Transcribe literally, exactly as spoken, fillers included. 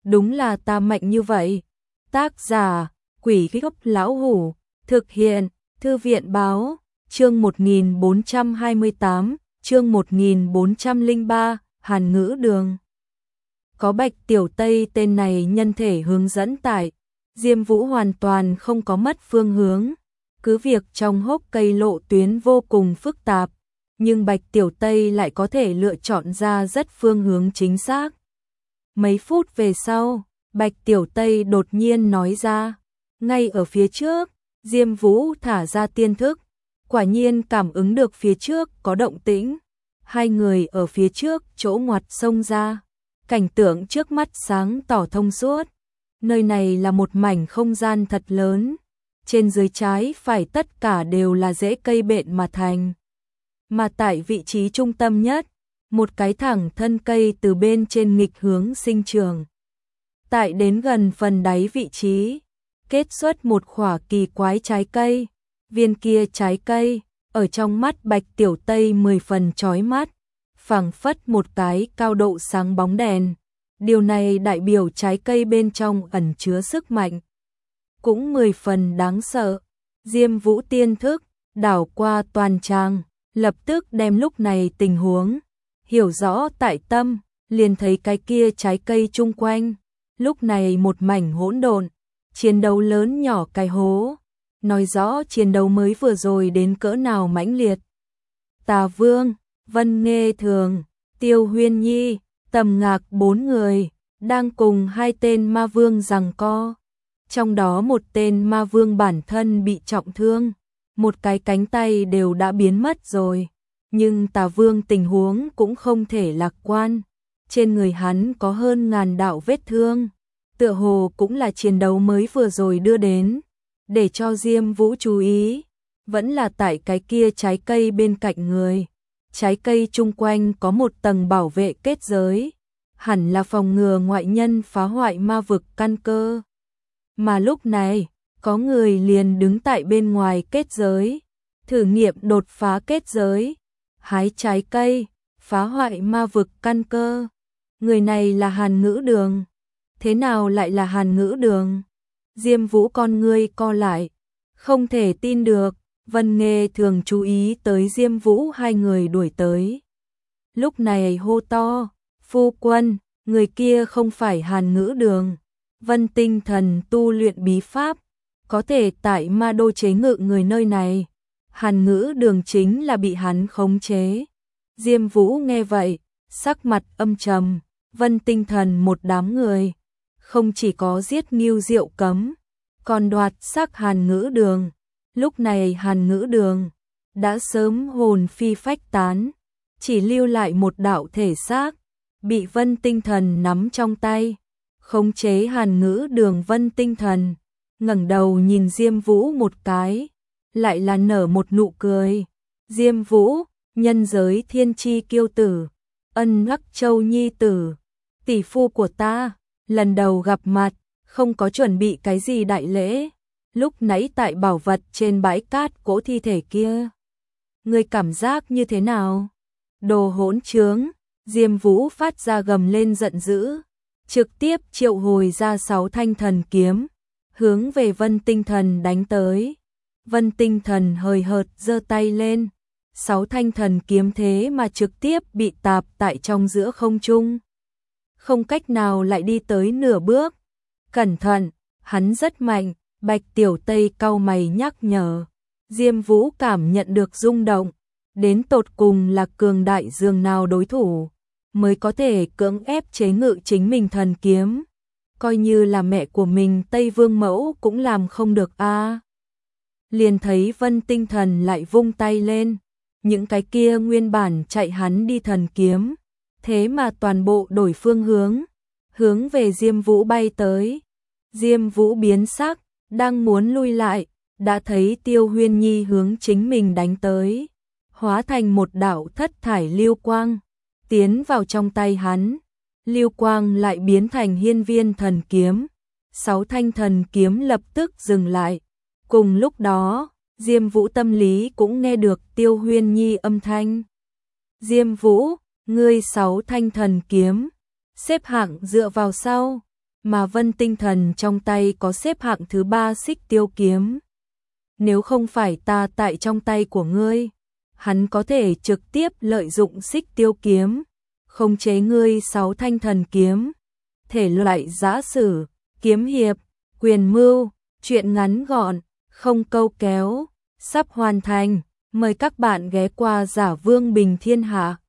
đúng là ta mạnh như vậy. Tác giả, Quỷ Gốc Lão Hủ, thực hiện, Thư viện Báo, chương một nghìn bốn trăm hai mươi tám, chương một nghìn bốn trăm lẻ ba, Hàn Ngữ Đường. Có Bạch Tiểu Tây tên này nhân thể hướng dẫn tại, Diêm Vũ hoàn toàn không có mất phương hướng, cứ việc trong hốc cây lộ tuyến vô cùng phức tạp, nhưng Bạch Tiểu Tây lại có thể lựa chọn ra rất phương hướng chính xác. Mấy phút về sau, Bạch Tiểu Tây đột nhiên nói ra, ngay ở phía trước, Diêm Vũ thả ra tiên thức, quả nhiên cảm ứng được phía trước có động tĩnh, hai người ở phía trước chỗ ngoặt xông ra, cảnh tượng trước mắt sáng tỏ thông suốt, nơi này là một mảnh không gian thật lớn, trên dưới trái phải tất cả đều là rễ cây bện mà thành, mà tại vị trí trung tâm nhất, một cái thẳng thân cây từ bên trên nghịch hướng sinh trưởng. Tại đến gần phần đáy vị trí, kết xuất một khỏa kỳ quái trái cây, viên kia trái cây, ở trong mắt Bạch Tiểu Tây mười phần chói mắt, phảng phất một cái cao độ sáng bóng đèn. Điều này đại biểu trái cây bên trong ẩn chứa sức mạnh, cũng mười phần đáng sợ. Diêm Vũ tiên thức, đảo qua toàn trang, lập tức đem lúc này tình huống hiểu rõ tại tâm, liền thấy cái kia trái cây chung quanh, lúc này một mảnh hỗn độn, chiến đấu lớn nhỏ cái hố, nói rõ chiến đấu mới vừa rồi đến cỡ nào mãnh liệt. Tà Vương, Vân Nghê Thường, Tiêu Huyên Nhi, Tầm Ngạc bốn người, đang cùng hai tên ma vương giằng co. Trong đó một tên ma vương bản thân bị trọng thương, một cái cánh tay đều đã biến mất rồi. Nhưng Tà Vương tình huống cũng không thể lạc quan, trên người hắn có hơn ngàn đạo vết thương, tựa hồ cũng là chiến đấu mới vừa rồi đưa đến, để cho Diêm Vũ chú ý, vẫn là tại cái kia trái cây bên cạnh người. Trái cây chung quanh có một tầng bảo vệ kết giới, hẳn là phòng ngừa ngoại nhân phá hoại ma vực căn cơ. Mà lúc này, có người liền đứng tại bên ngoài kết giới, thử nghiệm đột phá kết giới, hái trái cây, phá hoại ma vực căn cơ. Người này là Hàn Ngữ Đường. Thế nào lại là Hàn Ngữ Đường? Diêm Vũ con ngươi co lại, không thể tin được. Vân Nghê Thường chú ý tới Diêm Vũ hai người đuổi tới. Lúc này hô to, phu quân, người kia không phải Hàn Ngữ Đường. Vân Tinh Thần tu luyện bí pháp, có thể tại ma đô chế ngự người nơi này. Hàn Ngữ Đường chính là bị hắn khống chế. Diêm Vũ nghe vậy, sắc mặt âm trầm, Vân Tinh Thần một đám người, không chỉ có giết Ngưu Diệu Cấm, còn đoạt xác Hàn Ngữ Đường. Lúc này Hàn Ngữ Đường đã sớm hồn phi phách tán, chỉ lưu lại một đạo thể xác, bị Vân Tinh Thần nắm trong tay, khống chế Hàn Ngữ Đường. Vân Tinh Thần ngẩng đầu nhìn Diêm Vũ một cái, lại là nở một nụ cười. Diêm Vũ, nhân giới thiên chi kiêu tử, Ân Ngắc Châu nhi tử, tỷ phu của ta, lần đầu gặp mặt, không có chuẩn bị cái gì đại lễ. Lúc nãy tại bảo vật trên bãi cát cỗ thi thể kia, ngươi cảm giác như thế nào? Đồ hỗn trướng! Diêm Vũ phát ra gầm lên giận dữ, trực tiếp triệu hồi ra sáu thanh thần kiếm, hướng về Vân Tinh Thần đánh tới. Vân Tinh Thần hời hợt giơ tay lên, sáu thanh thần kiếm thế mà trực tiếp bị tạp tại trong giữa không trung, không cách nào lại đi tới nửa bước. Cẩn thận, hắn rất mạnh. Bạch Tiểu Tây cau mày nhắc nhở. Diêm Vũ cảm nhận được rung động, đến tột cùng là cường đại dường nào đối thủ mới có thể cưỡng ép chế ngự chính mình thần kiếm, coi như là mẹ của mình Tây Vương Mẫu cũng làm không được a. À. Liền thấy Vân Tinh Thần lại vung tay lên, những cái kia nguyên bản chạy hắn đi thần kiếm, thế mà toàn bộ đổi phương hướng, hướng về Diêm Vũ bay tới. Diêm Vũ biến sắc, đang muốn lui lại, đã thấy Tiêu Huyên Nhi hướng chính mình đánh tới, hóa thành một đạo thất thải lưu quang, tiến vào trong tay hắn. Lưu quang lại biến thành hiên viên thần kiếm, sáu thanh thần kiếm lập tức dừng lại. Cùng lúc đó, Diêm Vũ tâm lý cũng nghe được Tiêu Huyên Nhi âm thanh. Diêm Vũ, ngươi sáu thanh thần kiếm, xếp hạng dựa vào sau, mà Vân Tinh Thần trong tay có xếp hạng thứ ba Xích Tiêu kiếm. Nếu không phải ta tại trong tay của ngươi, hắn có thể trực tiếp lợi dụng Xích Tiêu kiếm, khống chế ngươi sáu thanh thần kiếm. Thể loại giã sử, kiếm hiệp, quyền mưu, truyện ngắn gọn, không câu kéo, sắp hoàn thành. Mời các bạn ghé qua Giả Vương Bình Thiên Hạ.